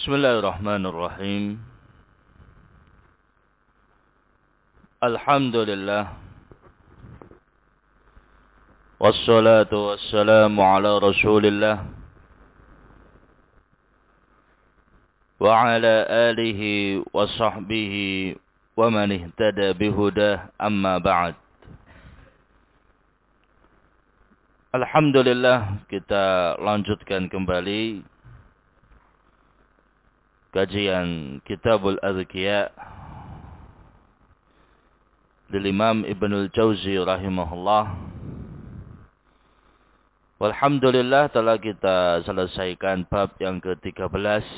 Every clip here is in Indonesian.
Bismillahirrahmanirrahim. Alhamdulillah. Wassalatu wassalamu ala Rasulillah wa ala alihi wa sahbihi wa man ihtada bihudah, amma ba'd. Alhamdulillah, kita lanjutkan kembali kajian Kitabul Adhkiya dari Imam Ibnul Jauzi rahimahullah. Walhamdulillah telah kita selesaikan bab yang ke-13,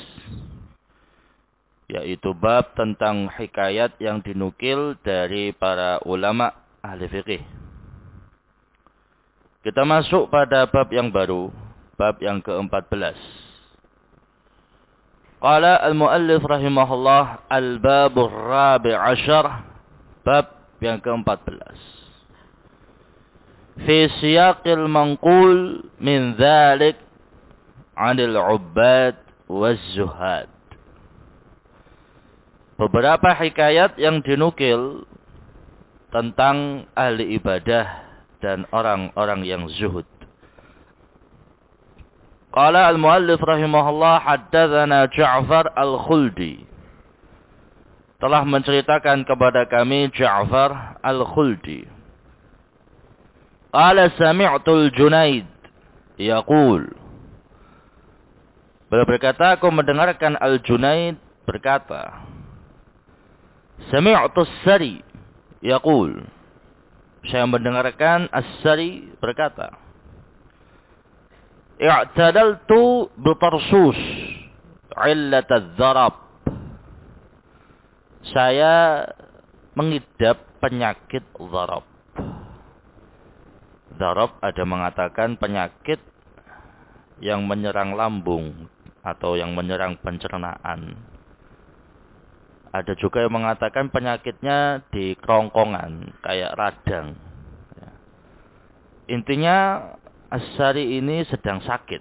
yaitu bab tentang hikayat yang dinukil dari para ulama ahli fikih. Kita masuk pada bab yang baru, bab yang ke-14. Qala al-muallif rahimahullah, al-babur rabi' asyar, bab yang ke-14. Fi siyaqil manqul min dhalik 'anil 'ubbad waz-zuhad. Beberapa hikayat yang dinukil tentang ahli ibadah dan orang-orang yang zuhud. Qala al-muallif rahimahullah, haddatsana Ja'far al-Khuldi. Telah menceritakan kepada kami Ja'far al-Khuldi. Qala sami'tu al-Junaid yaqul. Beliau berkata, aku mendengarkan al-Junaid berkata. Sami'tu as-Sari yaqul. Saya mendengarkan as-Sari berkata. I'tadaltu bitarsus illat adz-dzarab. Saya mengidap penyakit dzarab. Dzarab ada mengatakan penyakit yang menyerang lambung atau yang menyerang pencernaan. Ada juga yang mengatakan penyakitnya di kerongkongan, kayak radang. Intinya As-Sari ini sedang sakit.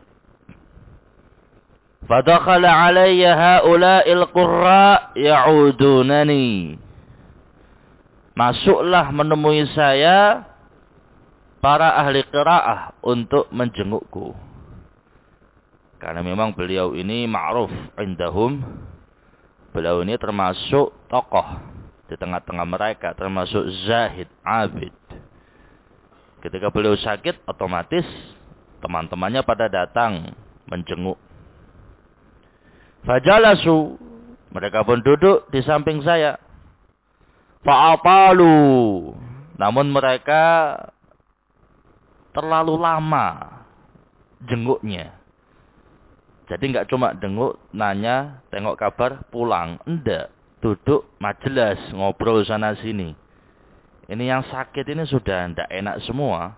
Fadakhala alayya haula'il qurra ya'udunani. Masuklah menemui saya para ahli qiraah untuk menjengukku. Karena memang beliau ini ma'ruf indahum. Beliau ini termasuk tokoh di tengah-tengah mereka, termasuk zahid, abid. Ketika beliau sakit, otomatis teman-temannya pada datang menjenguk. Fajalasu, mereka pun duduk di samping saya. Fa'atalu, namun mereka terlalu lama jenguknya. Jadi enggak cuma jenguk, nanya, tengok kabar, pulang. Enggak, duduk majelis, ngobrol sana sini. Ini yang sakit ini sudah tidak enak semua.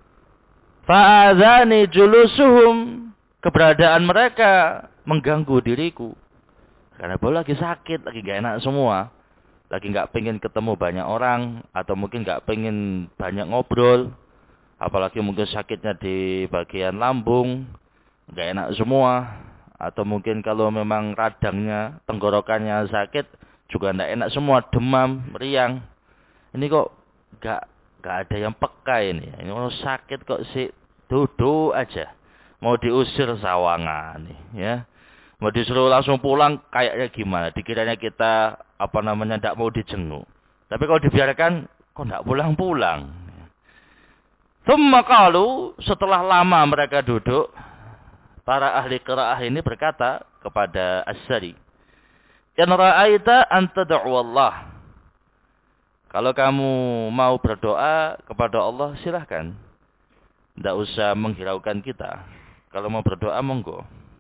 Fa'adzani julusuhum. Keberadaan mereka mengganggu diriku. Karena beliau lagi sakit, lagi gak enak semua. Lagi gak pengen ketemu banyak orang. Atau mungkin gak pengen banyak ngobrol. Apalagi mungkin sakitnya di bagian lambung. Gak enak semua. Atau mungkin kalau memang radangnya, tenggorokannya sakit. Juga gak enak semua, demam, meriang. Ini kok gak ada yang peka ini. Ini orang sakit kok sih duduk aja. Mau diusir sawangan nih, ya. Mau disuruh langsung pulang kayaknya gimana? Dikiranya kita ndak mau dijenguk. Tapi kalau dibiarkan kok ndak pulang-pulang. Tsumma qalu, setelah lama mereka duduk, para ahli qiraah ini berkata kepada As-Sari, "In ra'aita an tad'u Allah." Kalau kamu mau berdoa kepada Allah, silahkan. Tidak usah menghiraukan kita. Kalau mau berdoa, monggo.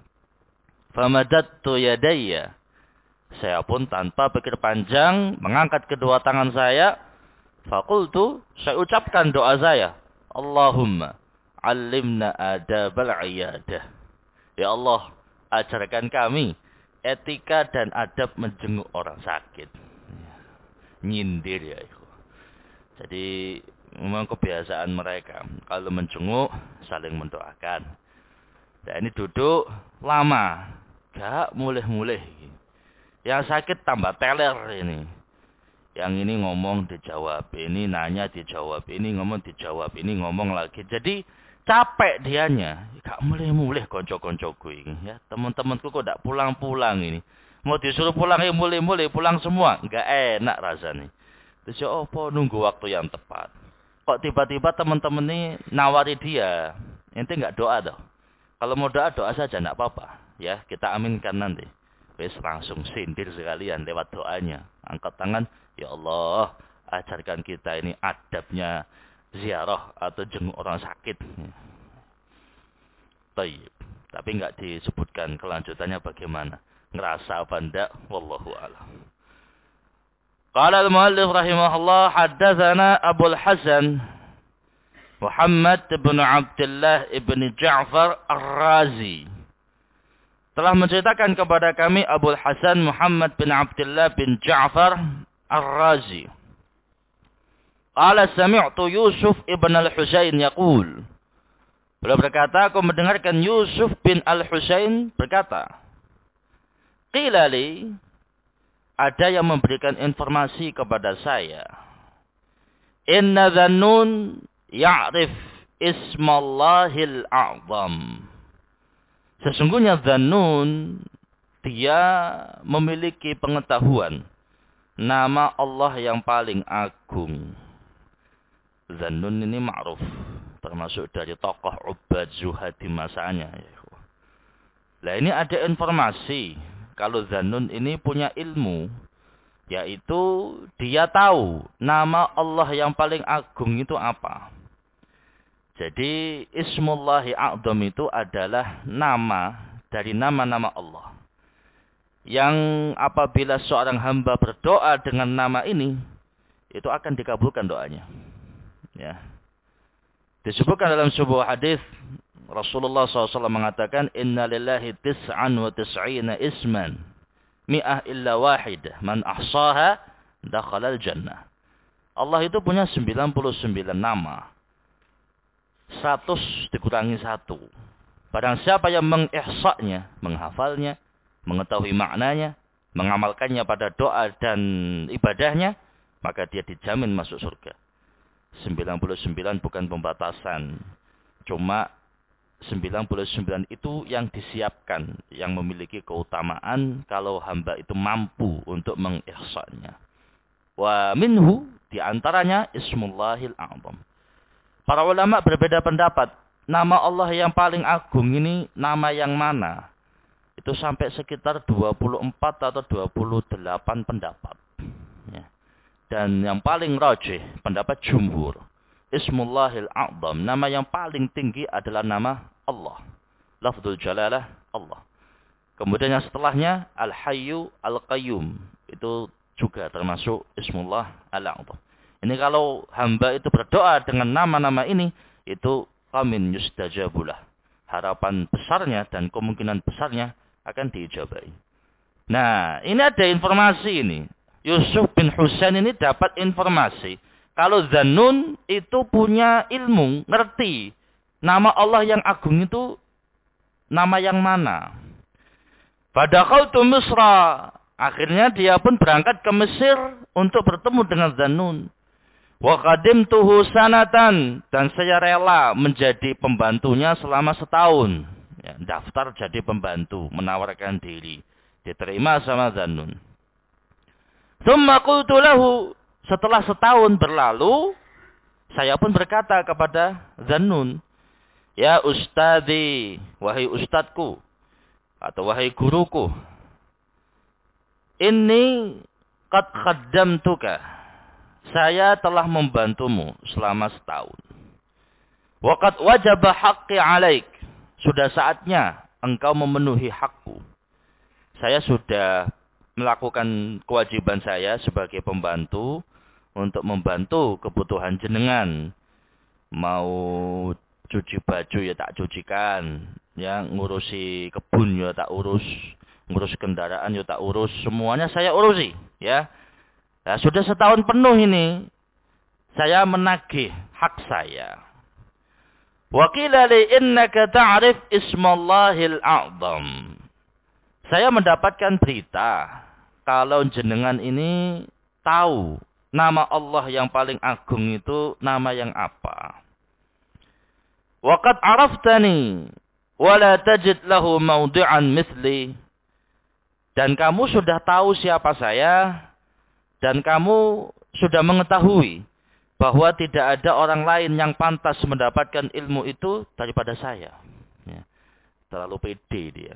Famadattu yadayya. Saya pun tanpa pikir panjang, mengangkat kedua tangan saya. Faqultu, saya ucapkan doa saya. Allahumma, allimna adabal iyadah. Ya Allah, ajarkan kami etika dan adab menjenguk orang sakit. Nyindir ya itu. Jadi memang kebiasaan mereka kalau menjenguk saling mendoakan. Dan ini duduk lama. Gak mulih-mulih. Yang sakit tambah teler ini. Yang ini ngomong dijawab, ini nanya dijawab, ini ngomong dijawab, ini ngomong lagi. Jadi capek dianya. Gak mulih-mulih konco-koncoku ini. Ya, teman-temanku kok gak pulang-pulang ini. Mau disuruh pulang ya mulih-mulih, pulang semua. Gak enak rasanya. Terus ya apa nunggu waktu yang tepat. Kok tiba-tiba teman-teman ini nawari dia. Ente nggak doa toh? Kalau mau doa, doa saja, nggak apa-apa. Ya, kita aminkan nanti. Wes langsung sindir sekalian lewat doanya. Angkat tangan, ya Allah, ajarkan kita ini adabnya ziarah atau jenguk orang sakit. Tayyib. Tapi nggak disebutkan kelanjutannya bagaimana. Ngerasa apa enggak? Wallahu a'lam. Qala al-muallif rahimahullah haddatsana Abu al-Hasan Muhammad bin Abdullah ibn Ja'far Ar-Razi. Telah menceritakan kepada kami Abu al-Hasan Muhammad bin Abdullah bin Ja'far Ar-Razi. Qala sami'tu Yusuf ibn al-Husain yaqul. Beliau berkata, aku mendengarkan Yusuf bin al-Husain berkata, qila li, ada yang memberikan informasi kepada saya. Inna Dhannun ya'rif ismallahil a'zam. Sesungguhnya Dhannun, dia memiliki pengetahuan nama Allah yang paling agung. Dhannun ini ma'ruf, termasuk dari tokoh Ubad Zuhad di masanya. Nah, ini ada informasi kalau Dhannun ini punya ilmu, yaitu dia tahu nama Allah yang paling agung itu apa. Jadi Ismullahi A'zam itu adalah nama dari nama-nama Allah. Yang apabila seorang hamba berdoa dengan nama ini, itu akan dikabulkan doanya. Ya. Disebutkan dalam sebuah hadis, Rasulullah SAW mengatakan, Inna lillahi tis'an wa tis'ina isman, mi'ah illa wahidah, man ahsaha, dakhalal jannah. Allah itu punya 99 nama. 100 dikurangi 1. Barang siapa yang mengihsa'nya, menghafalnya, mengetahui maknanya, mengamalkannya pada doa dan ibadahnya, maka dia dijamin masuk surga. 99 bukan pembatasan. Cuma 99 itu yang disiapkan, yang memiliki keutamaan kalau hamba itu mampu untuk mengihsa'nya. Wa minhu, diantaranya Ismullahil A'zam. Para ulama berbeda pendapat. Nama Allah yang paling agung ini nama yang mana? Itu sampai sekitar 24 atau 28 pendapat. Ya. Dan yang paling rajih, pendapat jumhur. Ismullahil A'zam. Nama yang paling tinggi adalah nama Allah. Lafzul jalalah Allah. Kemudian yang setelahnya Al-Hayyu Al-Qayyum. Itu juga termasuk Ismullah Al-A'zam. Ini kalau hamba itu berdoa dengan nama-nama ini, itu qamin yustajabulah. Harapan besarnya dan kemungkinan besarnya akan diijabai. Nah, ini ada informasi ini. Yusuf bin Husain ini dapat informasi. Kalau Dhannun itu punya ilmu, ngerti. Nama Allah yang agung itu nama yang mana. Fadakhaltu Misra. Akhirnya dia pun berangkat ke Mesir untuk bertemu dengan Dhannun. Wa qadimtuhu sanatan, dan saya rela menjadi pembantunya selama setahun. Ya, daftar jadi pembantu, menawarkan diri. Diterima sama Dhannun. Tsumma qultu lahu, setelah setahun berlalu, saya pun berkata kepada Dhannun, ya ustadzi, wahai ustadku, atau wahai guruku, inni qad khaddamtuka, saya telah membantumu selama setahun. Wa qad wajaba haqqi alaik, sudah saatnya engkau memenuhi hakku. Saya sudah melakukan kewajiban saya sebagai pembantu untuk membantu kebutuhan jenengan. Mau cuci baju ya tak cucikan, ya ngurusi kebun ya tak urus, ngurus kendaraan ya tak urus, semuanya saya urusi, ya. Nah, sudah setahun penuh ini saya menagih hak saya. Wa qila li innaka ta'rif ismallahil a'zam. Saya mendapatkan berita kalau jenengan ini tahu nama Allah yang paling agung itu nama yang apa. Waqad araftani wa la tajid lahu mawdi'an mithli. Dan kamu sudah tahu siapa saya dan kamu sudah mengetahui bahwa tidak ada orang lain yang pantas mendapatkan ilmu itu daripada saya. Ya. Terlalu pede dia.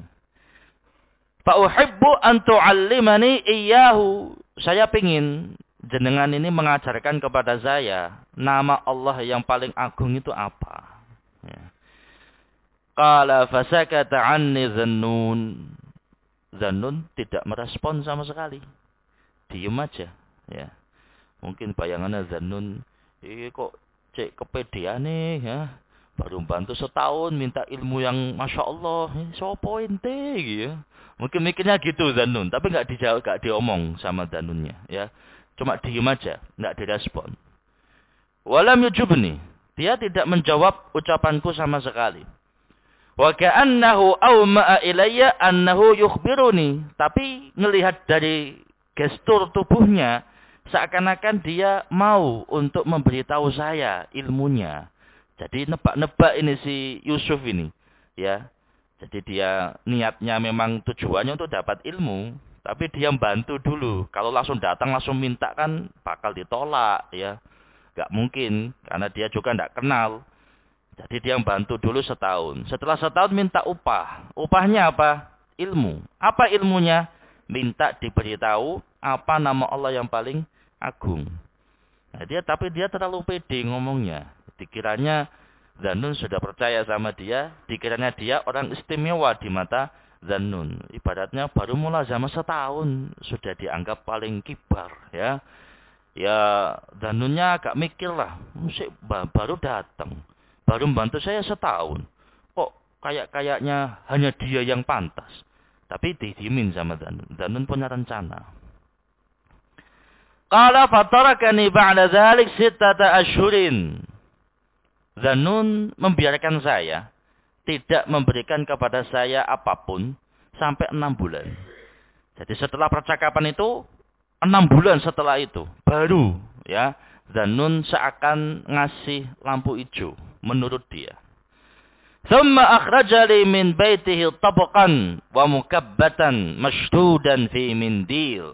Fa uhibbu an tu'allimani iyyahu. Saya pingin jenengan ini mengajarkan kepada saya nama Allah yang paling agung itu apa. Ya. Qala fasakata anni Dhannun. Dhannun tidak merespon sama sekali. Diam aja. Ya. Mungkin bayangannya Dhannun, kok cek kepedean nih ya. Baru bantu setahun minta ilmu yang Masya Allah. Sopo ente gitu ya. Mungkin mikirnya gitu Dhannun. Tapi nggak dijawab, nggak diomong sama Dhannunnya. Ya. Cuma diam aja. Nggak direspon. Walam yujubni. Dia tidak menjawab ucapanku sama sekali. Wa ka'annahu awma'a ilayya annahu yukhbiruni. Tapi ngelihat dari gestur tubuhnya, seakan-akan dia mau untuk memberitahu saya ilmunya. Jadi nebak-nebak ini si Yusuf ini, ya. Jadi dia niatnya memang tujuannya untuk dapat ilmu, tapi dia bantu dulu. Kalau langsung datang langsung minta kan bakal ditolak, ya. Gak mungkin karena dia juga tidak kenal. Jadi dia bantu dulu setahun. Setelah setahun minta upah. Upahnya apa? Ilmu. Apa ilmunya? Minta diberitahu apa nama Allah yang paling agung. Nah, tapi dia terlalu pede ngomongnya. Dikiranya Dhannun sudah percaya sama dia. Dikiranya dia orang istimewa di mata Dhannun. Ibaratnya baru mulai zaman setahun sudah dianggap paling kibar. Ya Dhannunnya agak mikir lah. Baru datang. Baru membantu saya setahun. Kok kayaknya hanya dia yang pantas. Tapi didimin sama Dhannun. Dhannun punya rencana. Qala fatarakani ba'da dzalik 6 ashhurin. Dhannun membiarkan saya. Tidak memberikan kepada saya apapun. Sampai 6 bulan. Jadi setelah percakapan itu. 6 bulan setelah itu. Baru ya. Dhannun seakan ngasih lampu hijau. Menurut dia. Thumma akhrajali min baitihi tabqan wa mukabbatan mashdudan fi mindil.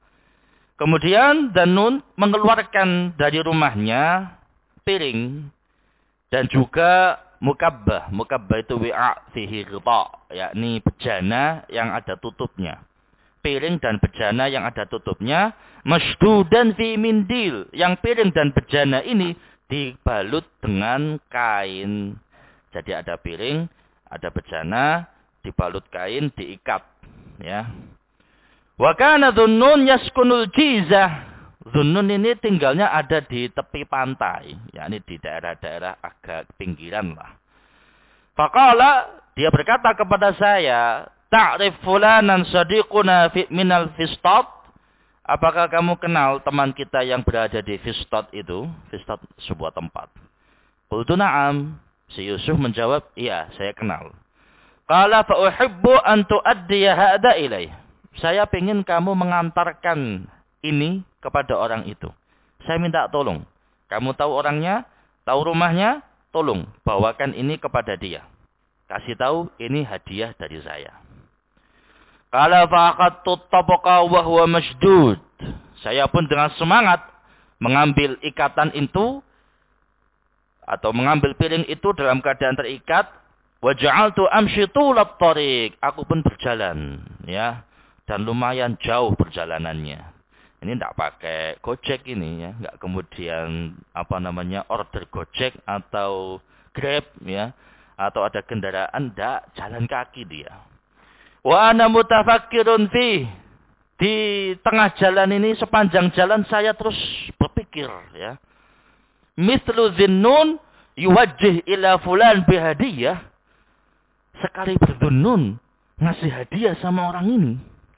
Kemudian Dhannun mengeluarkan dari rumahnya piring dan juga mukabbah. Mukabbah itu wi'a fihi ghita, yakni bejana yang ada tutupnya. Piring dan bejana yang ada tutupnya, mashdudan fi mindil. Yang piring dan bejana ini dibalut dengan kain. Jadi ada piring, ada bejana, dibalut kain, diikat. Ya. Wa kana Dhunnun yaskunul jizah. Dhunnun ini tinggalnya ada di tepi pantai. Yakni di daerah-daerah agak pinggiran lah. Faqala, dia berkata kepada saya, ta'rif fulanan sadiquna minal fistat. Apakah kamu kenal teman kita yang berada di Fistat itu? Fistat sebuah tempat. Qultu na'am. Si Yusuf menjawab, iya, saya kenal. Qala fa uhibbu an tu'addiya hadha ilaih. Saya ingin kamu mengantarkan ini kepada orang itu. Saya minta tolong. Kamu tahu orangnya, tahu rumahnya, tolong bawakan ini kepada dia. Kasih tahu ini hadiah dari saya. Qala faqattu tabqa wa huwa mashdud. Saya pun dengan semangat mengambil ikatan itu atau mengambil piring itu dalam keadaan terikat. Wa ja'altu amshi tulat tariq. Aku pun berjalan, ya. Dan lumayan jauh perjalanannya. Ini tidak pakai Gojek ini ya, enggak kemudian order Gojek atau Grab ya, atau ada kendaraan, enggak, jalan kaki dia. Wa ana mutafakkirun fi. Di tengah jalan ini, sepanjang jalan saya terus berpikir ya. Mithlu Dhunnun yuwajjih ila fulan bihadiyah. Sekali berdhunnun ngasih hadiah sama orang ini.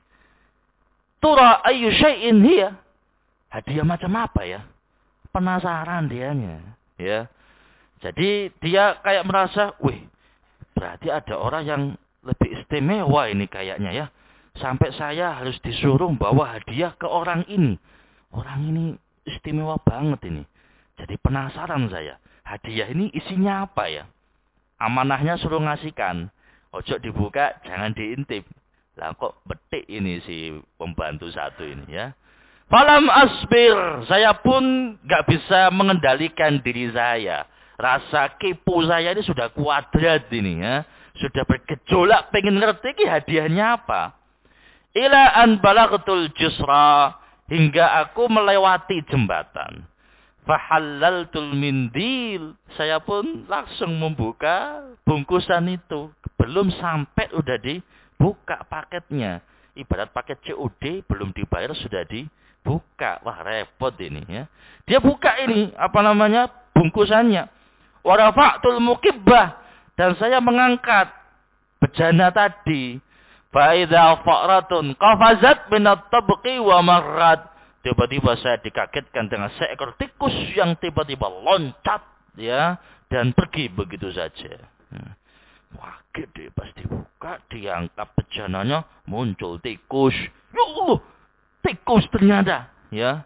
Tura ayyu syai'in hiya. Hadiah macam apa ya? Penasaran dianya ya. Jadi dia kayak merasa, wih, berarti ada orang yang lebih istimewa ini kayaknya ya. Sampai saya harus disuruh bawa hadiah ke orang ini. Orang ini istimewa banget ini. Jadi penasaran saya. Hadiah ini isinya apa ya? Amanahnya suruh ngasihkan. Ojo dibuka, jangan diintip. Lah kok betik ini si pembantu satu ini ya. Falam asbir. Saya pun gak bisa mengendalikan diri saya. Rasa kepo saya ini sudah kuadrat ini ya. Sudah bergejolak pengen ngerti ini hadiahnya apa. Ila an balagtul jusra. Hingga aku melewati jembatan. Fahallaltul mindil. Saya pun langsung membuka bungkusan itu. Belum sampai udah dibuka paketnya. Ibarat paket COD belum dibayar sudah dibuka. Wah repot ini ya. Dia buka ini bungkusannya. Warafa'tul mukibbah. Dan saya mengangkat bejana tadi. Fa'idha fa'ratun qafazat minat tabqi wa marrat. Tiba-tiba saya dikagetkan dengan seekor tikus yang tiba-tiba loncat ya dan pergi begitu saja. Wah, gede pas dibuka, diangkat bejananya, muncul tikus. Ya Allah, tikus ternyata ya.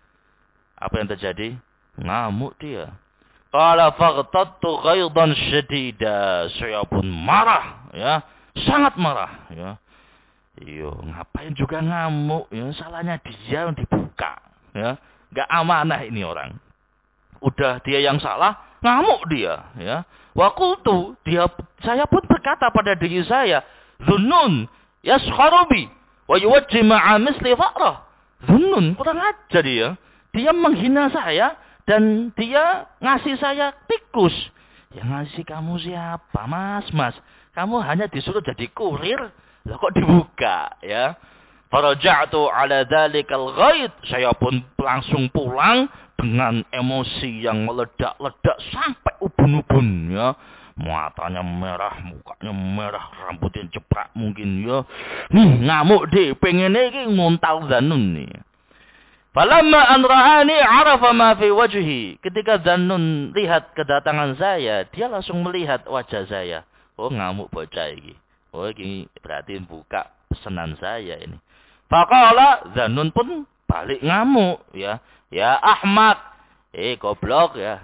Apa yang terjadi? Ngamuk dia. Qala faghtattu ghaidan syadida. Saya pun marah ya. Sangat marah ya. Yo, ngapain juga ngamuk ya, salahnya dia yang dibuka ya. Enggak amanah ini orang. Udah dia yang salah, ngamuk dia ya. Wa qultu, saya pun berkata pada diri saya, Zunnun yaskharubi wa yuwajji ma'a misli fa'rah. Zunnun kurang ajar dia. Dia menghina saya dan dia ngasih saya tikus. Yang ngasih kamu siapa, Mas? Kamu hanya disuruh jadi kurir, lah kok dibuka, ya. Faraja'tu ala dzalikal ghaid. Saya pun langsung pulang dengan emosi yang meledak-ledak sampai ubun-ubun, ya. Matanya merah, mukanya merah, rambutnya jeprak mungkin, ya. Ngamuk deh, pengen iki nguntal Zanun nih. Falamma an ra'ani 'arafa ma fi wajhi. Ketika Zanun lihat kedatangan saya, dia langsung melihat wajah saya. Oh, ngamuk bocah ini. Oh, ini berarti buka pesanan saya ini. Faqala, Zanun pun balik ngamuk ya. Ya Ahmad, goblok ya.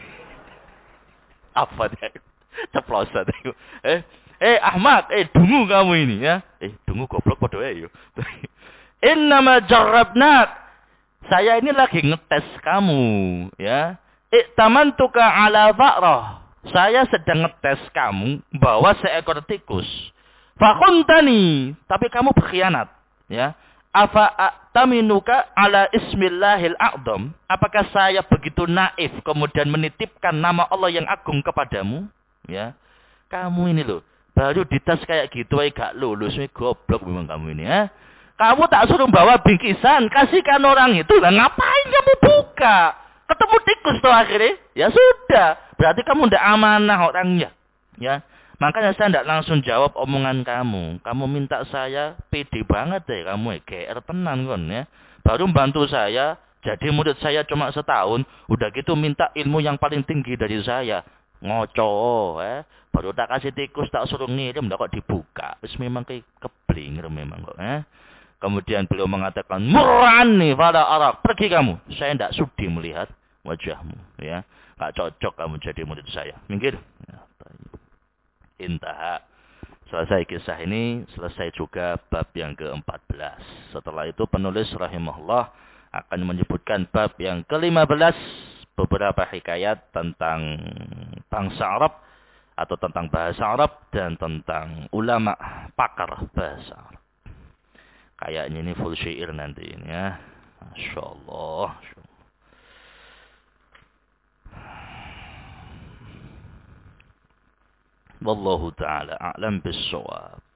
Apa dia? Ceplosan itu. Ahmad, dungu kamu ini ya. Dungu goblok padha wae yo. Innama jarrabnak. Saya ini lagi ngetes kamu ya. Iktamantuka ala fa'rah. Saya sedang ngetes kamu bawa seekor tikus. Fakuntani, tapi kamu berkhianat, ya. Afa taminuka ala ismillahil a'dham? Apakah saya begitu naif kemudian menitipkan nama Allah yang agung kepadamu, ya? Kamu ini loh, baru dites kayak gitu aja gak lulus, goblok memang kamu ini, ya. Kamu tak suruh bawa bingkisan, kasihkan orang itu, lah ngapain kamu buka? Ketemu tikus tuh akhirnya. Ya sudah. Berarti kamu tidak amanah orangnya. Ya. Makanya saya tidak langsung jawab omongan kamu. Kamu minta saya pede banget deh. Kamu GR tenan kan ya. Baru membantu saya. Jadi murid saya cuma setahun. Udah gitu minta ilmu yang paling tinggi dari saya. Ngoco. Baru tak kasih tikus tak suruh ngirim. Tidak kok dibuka. Terus memang kayak keblinger memang kok. Kemudian beliau mengatakan. Murani pada arak. Pergi kamu. Saya tidak sudi melihat wajahmu, ya, gak cocok kamu jadi murid saya. Minggir. Ya, intaha. Selesai kisah ini, selesai juga bab yang ke-14. Setelah itu penulis rahimahullah akan menyebutkan bab yang ke-15, beberapa hikayat tentang bangsa Arab atau tentang bahasa Arab dan tentang ulama pakar bahasa Arab. Kayaknya ini full syair nanti ini ya. Masya Allah. Wallahu ta'ala a'lam bis-shawab.